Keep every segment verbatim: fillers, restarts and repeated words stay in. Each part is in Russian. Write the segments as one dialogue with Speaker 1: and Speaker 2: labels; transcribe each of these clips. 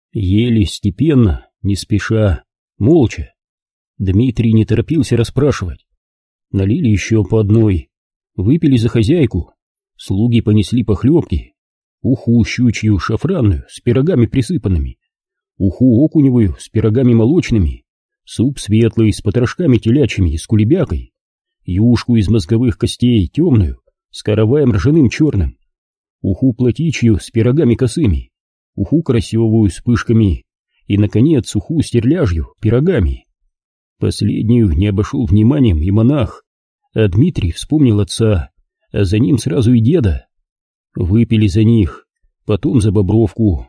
Speaker 1: Еле, степенно, не спеша, молча. Дмитрий не торопился расспрашивать. Налили еще по одной, выпили за хозяйку. Слуги понесли похлебки, уху щучью шафранную с пирогами присыпанными, уху окуневую с пирогами молочными, суп светлый с потрошками телячьими и с кулебякой, юшку из мозговых костей темную с караваем ржаным черным, уху платичью с пирогами косыми, уху красивую с пышками и, наконец, уху стерляжью пирогами. Последнюю не обошел вниманием и монах, а Дмитрий вспомнил отца, а за ним сразу и деда. Выпили за них, потом за Бобровку.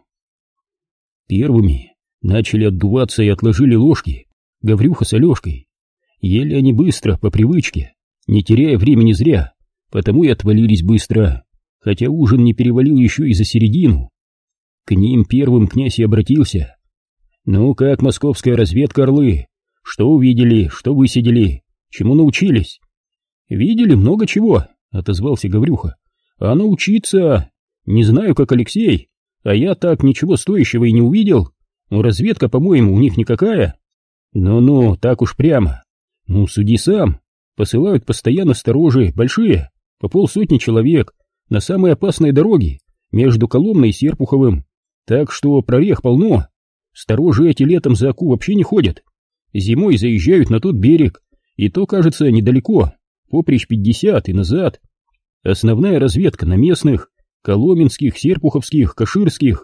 Speaker 1: Первыми начали отдуваться и отложили ложки Гаврюха с Алешкой. Ели они быстро, по привычке, не теряя времени зря, потому и отвалились быстро, хотя ужин не перевалил еще и за середину. К ним первым князь и обратился. «Ну как, московская разведка, орлы? Что увидели, что высидели, чему научились?» «Видели много чего», — отозвался Гаврюха. «А научиться? Не знаю, как Алексей, а я так ничего стоящего и не увидел. Ну, разведка, по-моему, у них никакая». «Ну-ну, так уж прямо. Ну, суди сам. Посылают постоянно сторожи, большие, по полсотни человек, на самые опасные дороги, между Коломной и Серпуховым. Так что прорех полно. Сторожи эти летом за Оку вообще не ходят. Зимой заезжают на тот берег, и то, кажется, недалеко, поприщ пятьдесят и назад. Основная разведка на местных, коломенских, серпуховских, каширских.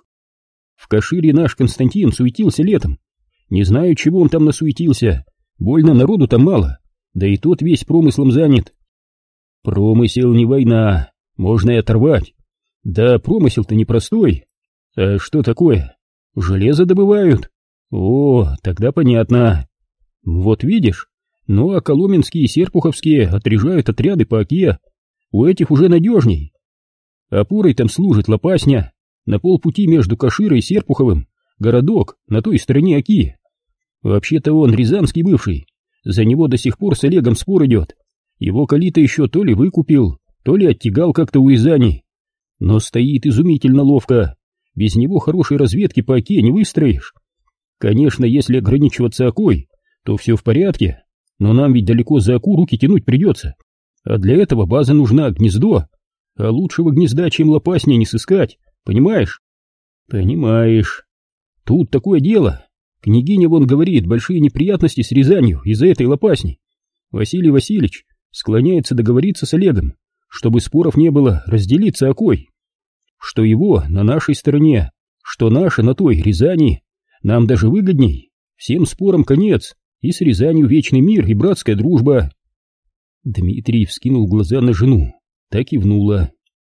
Speaker 1: В Кашире наш Константин суетился летом. Не знаю, чего он там насуетился, больно народу там мало, да и тот весь промыслом занят». «Промысел не война, можно и оторвать. Да промысел-то непростой. А что такое? Железо добывают? О, тогда понятно. Вот видишь, ну а коломенские и серпуховские отряжают отряды по Оке. У этих уже надежней. Опорой там служит Лопасня, на полпути между Каширой и Серпуховым, городок на той стороне Оки. Вообще-то он рязанский бывший, за него до сих пор с Олегом спор идет. Его Калита еще то ли выкупил, то ли оттягал как-то у Рязани. Но стоит изумительно ловко, без него хорошей разведки по Оке не выстроишь. Конечно, если ограничиваться Окой, то все в порядке, но нам ведь далеко за Оку руки тянуть придется. А для этого база нужна, гнездо, а лучшего гнезда, чем Лопасня, не сыскать, понимаешь? Понимаешь. Тут такое дело. Княгиня вон говорит, большие неприятности с Рязанью из-за этой Лопасни. Василий Васильевич склоняется договориться с Олегом, чтобы споров не было, разделиться Окой. Что его на нашей стороне, что наше на той, Рязани, нам даже выгодней. Всем спорам конец, и с Рязанью вечный мир и братская дружба». Дмитрий вскинул глаза на жену, так и внула.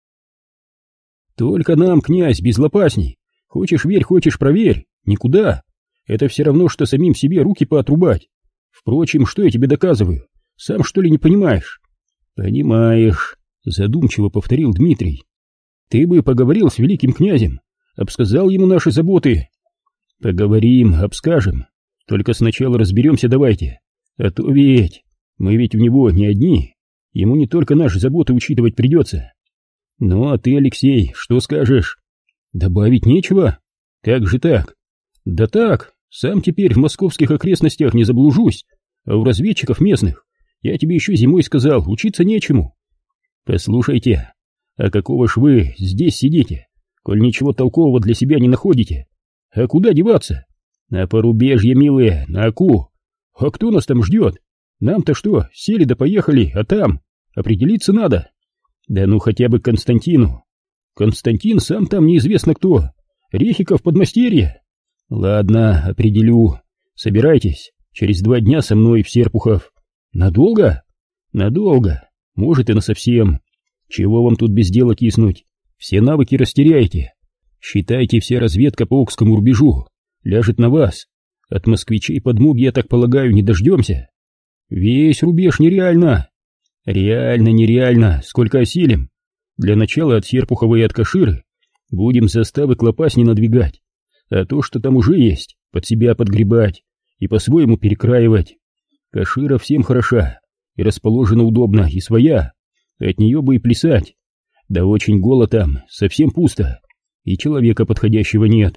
Speaker 1: «Только нам, князь, без лопасней. Хочешь верь, хочешь проверь, никуда. Это все равно, что самим себе руки поотрубать. Впрочем, что я тебе доказываю? Сам, что ли, не понимаешь?» «Понимаешь», — задумчиво повторил Дмитрий. «Ты бы поговорил с великим князем, обсказал ему наши заботы». «Поговорим, обскажем. Только сначала разберемся давайте. А то ведь мы ведь у него не одни. Ему не только наши заботы учитывать придется. Ну а ты, Алексей, что скажешь?» «Добавить нечего? Как же так?» «Да так, сам теперь в московских окрестностях не заблужусь, а у разведчиков местных, я тебе еще зимой сказал, учиться нечему». «Послушайте, а какого ж вы здесь сидите, коль ничего толкового для себя не находите? А куда деваться? На порубежье, милые, на Оку. А кто нас там ждет? Нам-то что, сели да поехали, а там? Определиться надо. Да ну хотя бы Константину. Константин сам там неизвестно кто. Рехиков подмастерье. Ладно, определю. Собирайтесь, через два дня со мной в Серпухов. Надолго? Надолго, может и насовсем. Чего вам тут без дела киснуть? Все навыки растеряете. Считайте, вся разведка по Окскому рубежу ляжет на вас. От москвичей подмоги, я так полагаю, не дождемся. Весь рубеж нереально. Реально, нереально, сколько осилим. Для начала от Серпухова и от Каширы будем заставы к Лопасне надвигать, а то, что там уже есть, под себя подгребать и по-своему перекраивать. Кашира всем хороша и расположена удобно, и своя, от нее бы и плясать. Да очень голо там, совсем пусто, и человека подходящего нет,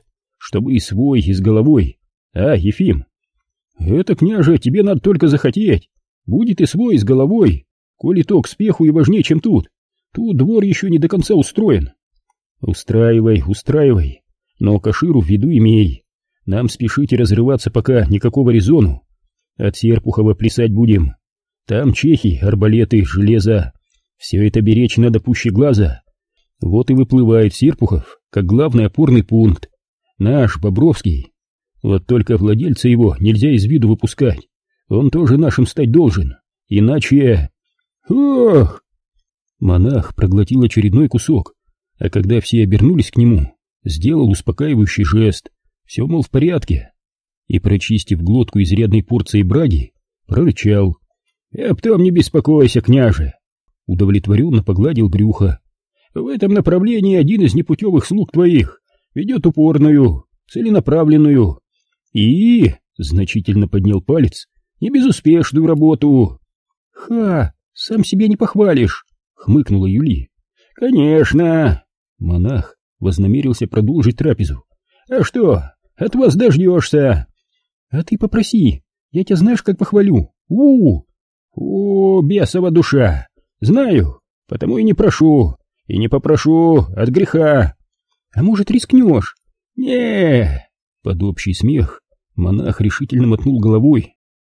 Speaker 1: чтобы и свой, и с головой. А, Ефим? Это, княже, тебе надо только захотеть. Будет и свой, и с головой. Коли то к спеху и важнее, чем тут. Тут двор еще не до конца устроен. Устраивай, устраивай. Но Каширу в виду имей. Нам спешить и разрываться пока никакого резону. От Серпухова плясать будем. Там чехи, арбалеты, железо. Все это беречь надо пуще глаза. Вот и выплывает Серпухов, как главный опорный пункт. Наш, Бобровский. Вот только владельца его нельзя из виду выпускать. Он тоже нашим стать должен. Иначе... Ох! Монах проглотил очередной кусок, а когда все обернулись к нему, сделал успокаивающий жест. Все, мол, в порядке. И, прочистив глотку изрядной порцией браги, прорычал. «А потом не беспокойся, княже!» Удовлетворенно погладил брюхо. «В этом направлении один из непутевых слуг твоих ведет упорную, целенаправленную и...» значительно поднял палец. «Не безуспешную работу!» «Ха! Сам себе не похвалишь!» — хмыкнула Юли. «Конечно!» Монах вознамерился продолжить трапезу. «А что, от вас дождешься!» «А ты попроси, я тебя знаешь, как похвалю! У-у-у!» «О, бесова душа! Знаю, потому и не прошу, и не попрошу от греха!» «А может, рискнешь?» не Под общий смех монах решительно мотнул головой.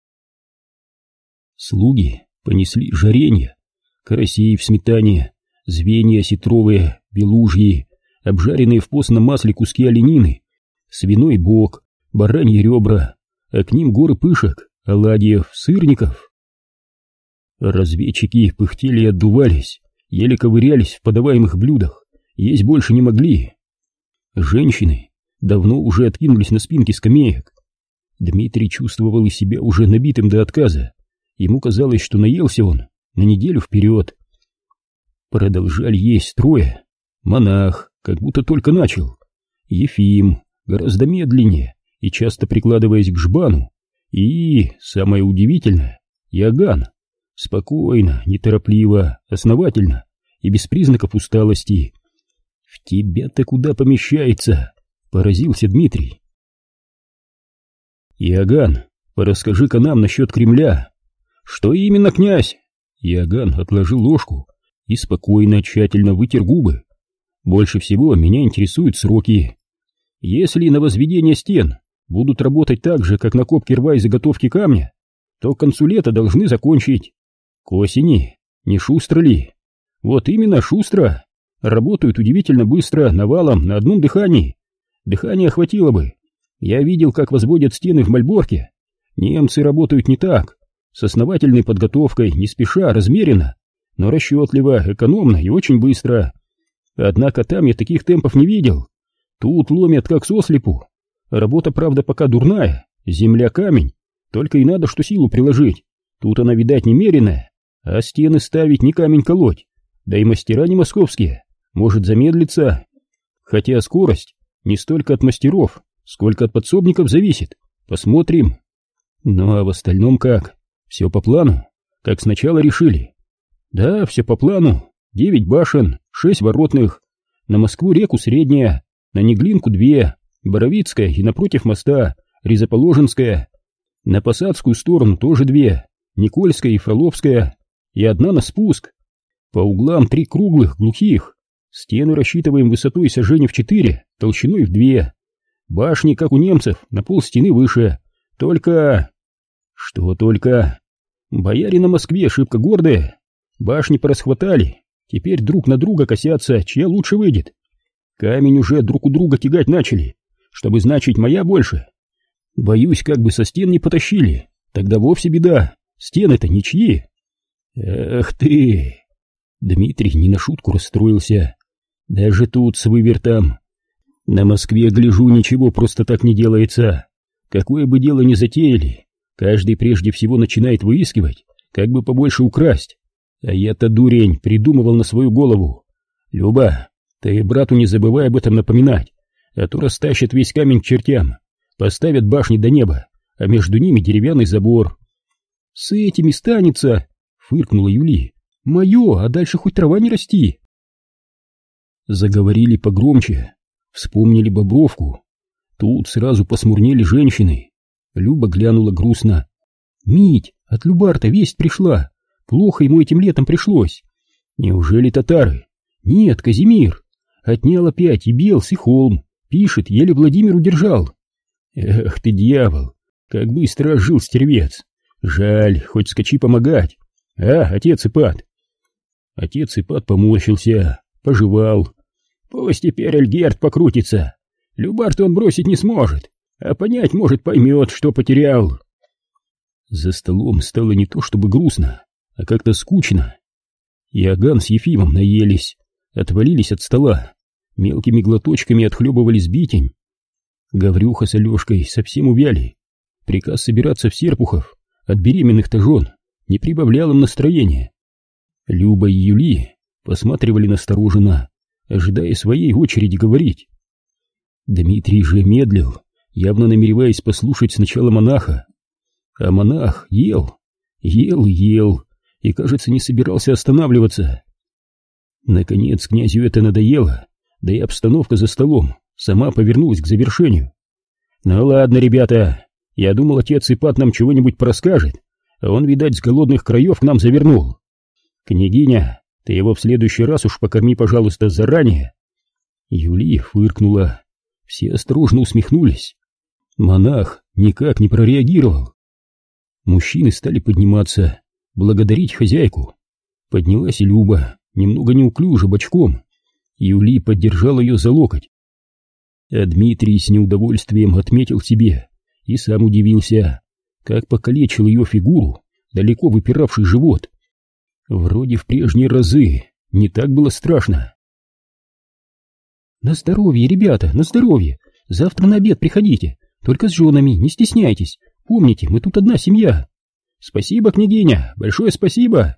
Speaker 1: Слуги понесли жаренье, карасей в сметане, звенья осетровые, белужьи, обжаренные в постном масле куски оленины, свиной бок, бараньи ребра, а к ним горы пышек, оладьев, сырников. Разведчики пыхтели и отдувались, еле ковырялись в подаваемых блюдах, есть больше не могли. Женщины давно уже откинулись на спинки скамеек. Дмитрий чувствовал и себя уже набитым до отказа. Ему казалось, что наелся он на неделю вперед. Продолжали есть трое. Монах, как будто только начал. Ефим, гораздо медленнее и часто прикладываясь к жбану. И, самое удивительное, Иоганн. Спокойно, неторопливо, основательно и без признаков усталости. «В тебя-то куда помещается?» — поразился Дмитрий. «Иоганн, порасскажи-ка нам насчет Кремля». «Что именно, князь?» Иоганн отложил ложку и спокойно, тщательно вытер губы. «Больше всего меня интересуют сроки. Если на возведение стен будут работать так же, как на копке рва и заготовке камня, то к концу лета должны закончить. К осени не шустро ли?» «Вот именно шустро. Работают удивительно быстро, навалом, на одном дыхании. Дыхания хватило бы. Я видел, как возводят стены в Мальборке. Немцы работают не так, с основательной подготовкой, не спеша, размеренно, но расчетливо, экономно и очень быстро. Однако там я таких темпов не видел. Тут ломят как сослепу. Работа, правда, пока дурная, земля камень, только и надо что силу приложить. Тут она, видать, немеренная, а стены ставить не камень колоть. Да и мастера не московские, может замедлиться. Хотя скорость не столько от мастеров, сколько от подсобников зависит. Посмотрим. Ну а в остальном как? Все по плану, как сначала решили. Да, все по плану. Девять башен, шесть воротных. На Москву-реку средняя, на Неглинку две, Боровицкая и напротив моста Ризоположенская. На Посадскую сторону тоже две, Никольская и Фроловская, и одна на спуск. По углам три круглых, глухих. Стены рассчитываем высотой сажений в четыре, толщиной в две. Башни, как у немцев, на пол стены выше. Только... Что только? Бояре на Москве шибко гордые. Башни порасхватали. Теперь друг на друга косятся, чья лучше выйдет. Камень уже друг у друга тягать начали, чтобы, значить, моя больше. Боюсь, как бы со стен не потащили. Тогда вовсе беда. Стены-то ничьи. Эх ты! Дмитрий не на шутку расстроился. Даже тут с вывертом. На Москве, гляжу, ничего просто так не делается. Какое бы дело ни затеяли, каждый прежде всего начинает выискивать, как бы побольше украсть. А я-то, дурень, придумывал на свою голову. Люба, ты брату не забывай об этом напоминать, а то растащат весь камень к чертям, поставят башни до неба, а между ними деревянный забор. — С этими станется, — фыркнула Юли. — Мое, а дальше хоть трава не расти. Заговорили погромче, вспомнили Бобровку. Тут сразу посмурнели женщины. Люба глянула грустно. «Мить, от Любарта весть пришла. Плохо ему этим летом пришлось». «Неужели татары?» «Нет, Казимир. Отнял опять и Белс, и Холм. Пишет, еле Владимир удержал». «Эх ты, дьявол, как быстро ожил стервец. Жаль, хоть скачи помогать. А, отец Ипат?» Отец Ипат поморщился, пожевал. «Пусть теперь Эльгерт покрутится. Любарта он бросить не сможет, а понять, может, поймет, что потерял». За столом стало не то чтобы грустно, а как-то скучно. Иоганн с Ефимом наелись, отвалились от стола, мелкими глоточками отхлебывали сбитень. Гаврюха с Алешкой совсем увяли. Приказ собираться в Серпухов от беременных-то жен не прибавлял им настроения. Люба и Юли посматривали настороженно, ожидая своей очереди говорить. Дмитрий же медлил, явно намереваясь послушать сначала монаха. А монах ел, ел и ел, и, кажется, не собирался останавливаться. Наконец князю это надоело, да и обстановка за столом сама повернулась к завершению. «Ну ладно, ребята, я думал, отец Ипат нам чего-нибудь порасскажет, а он, видать, с голодных краев к нам завернул. Княгиня, ты его в следующий раз уж покорми, пожалуйста, заранее». Юлия фыркнула, все осторожно усмехнулись. Монах никак не прореагировал. Мужчины стали подниматься, благодарить хозяйку. Поднялась и Люба, немного неуклюже, бочком. Юли поддержал ее за локоть. А Дмитрий с неудовольствием отметил себе и сам удивился, как покалечил ее фигуру, далеко выпиравший живот. Вроде в прежние разы не так было страшно. «На здоровье, ребята, на здоровье! Завтра на обед приходите, только с женами, не стесняйтесь. Помните, мы тут одна семья». «Спасибо, княгиня, большое спасибо!»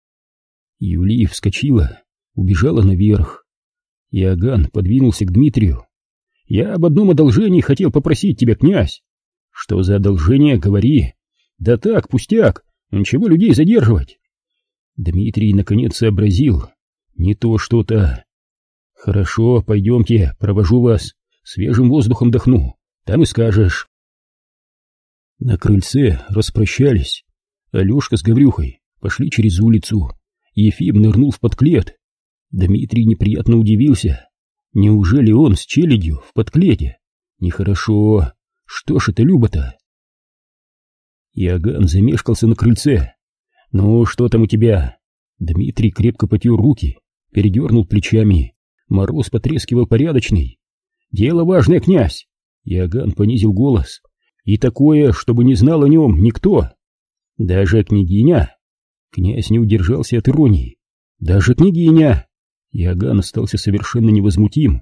Speaker 1: Юлия вскочила, убежала наверх. Иоганн подвинулся к Дмитрию. «Я об одном одолжении хотел попросить тебя, князь». «Что за одолжение, говори». «Да так, пустяк, ничего людей задерживать». Дмитрий наконец сообразил. Не то что-то. «Хорошо, пойдемте, провожу вас, свежим воздухом дохну, там и скажешь». На крыльце распрощались. Алешка с Гаврюхой пошли через улицу. Ефим нырнул в подклет. Дмитрий неприятно удивился. Неужели он с челядью в подклете? Нехорошо. Что ж это Люба-то? Иоганн замешкался на крыльце. «Ну, что там у тебя?» Дмитрий крепко потер руки, передернул плечами. Мороз потрескивал порядочный. «Дело важное, князь!» Иоганн понизил голос. «И такое, чтобы не знал о нем никто. Даже княгиня?» Князь не удержался от иронии. «Даже княгиня!» Иоганн остался совершенно невозмутим.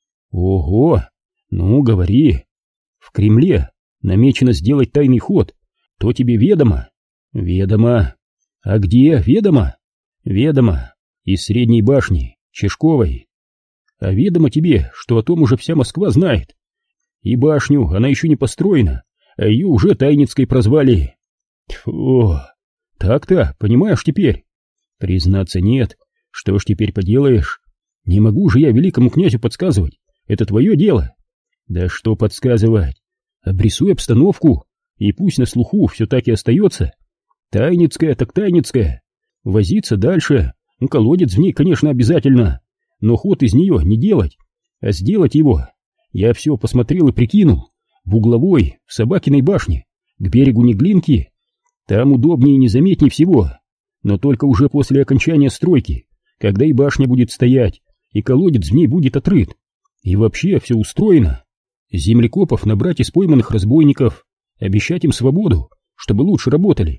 Speaker 1: «Ого! Ну, говори. В Кремле намечено сделать тайный ход. То тебе ведомо?» «Ведомо. А где ведомо?» «Ведомо. Из Средней башни, Чешковой. А ведомо тебе, что о том уже вся Москва знает. И башню, она еще не построена, а ее уже Тайницкой прозвали». «Тьфу! Так-то, понимаешь теперь?» «Признаться, нет. Что ж теперь поделаешь? Не могу же я великому князю подсказывать. Это твое дело». «Да что подсказывать? Обрисуй обстановку, и пусть на слуху все так и остается. Тайницкая так Тайницкая. Возиться дальше, ну, колодец в ней, конечно, обязательно, но ход из нее не делать, а сделать его. Я все посмотрел и прикинул. В угловой, в Собакиной башне, к берегу Неглинки. Там удобнее и незаметнее всего, но только уже после окончания стройки, когда и башня будет стоять, и колодец в ней будет отрыт. И вообще все устроено. Землекопов набрать из пойманных разбойников, обещать им свободу, чтобы лучше работали.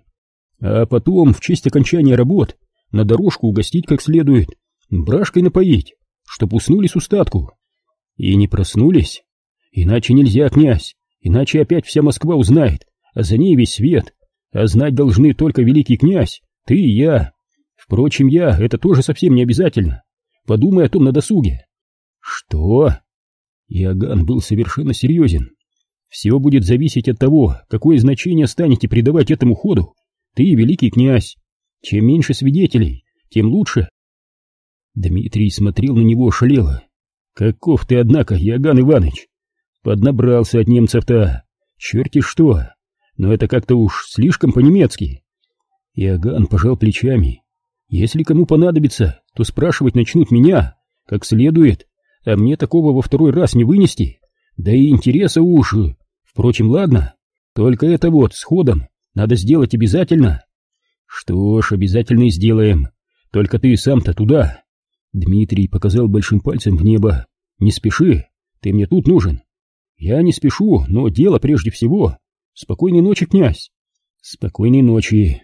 Speaker 1: А потом, в честь окончания работ, на дорожку угостить как следует, брашкой напоить, чтоб уснули с устатку. И не проснулись. Иначе нельзя, князь, иначе опять вся Москва узнает, а за ней весь свет. А знать должны только великий князь, ты и я. Впрочем, я, это тоже совсем не обязательно. Подумай о том на досуге». «Что?» Иоганн был совершенно серьезен. «Все будет зависеть от того, какое значение станете придавать этому ходу ты и великий князь. Чем меньше свидетелей, тем лучше». Дмитрий смотрел на него ошалело. «Каков ты, однако, Иоганн Иванович! Поднабрался от немцев-то, черти что, но это как-то уж слишком по-немецки. Иоганн пожал плечами. Если кому понадобится, то спрашивать начнут меня, как следует, а мне такого во второй раз не вынести, да и интереса уж. Впрочем, ладно, только это вот с ходом надо сделать обязательно. Что ж, обязательно и сделаем, только ты сам-то туда. Дмитрий показал большим пальцем в небо. Не спеши, ты мне тут нужен. Я не спешу, но дело прежде всего. Спокойной ночи, князь. Спокойной ночи.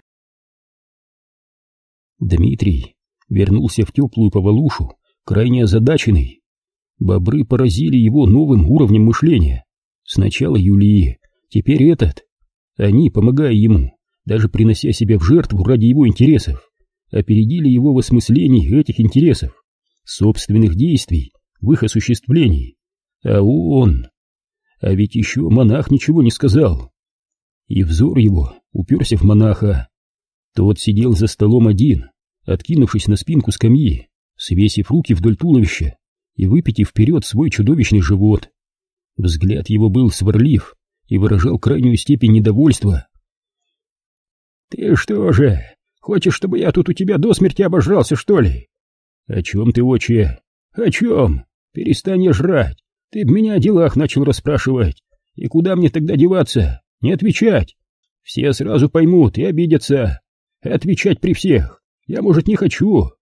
Speaker 1: Дмитрий вернулся в теплую Повалушу, крайне озадаченный. Бобры поразили его новым уровнем мышления. Сначала Юлий, теперь этот. Они, помогая ему, даже принося себя в жертву ради его интересов, опередили его в осмыслении этих интересов, собственных действий в их осуществлении. А он... А ведь еще монах ничего не сказал. И взор его уперся в монаха. Тот сидел за столом один, откинувшись на спинку скамьи, свесив руки вдоль туловища и выпитив вперед свой чудовищный живот. Взгляд его был сварлив и выражал крайнюю степень недовольства. «Ты что же, хочешь, чтобы я тут у тебя до смерти обожрался, что ли?» «О чем ты, отче?» «О чем? Перестань я жрать. Ты б меня о делах начал расспрашивать. И куда мне тогда деваться? Не отвечать. Все сразу поймут и обидятся. Отвечать при всех я, может, не хочу,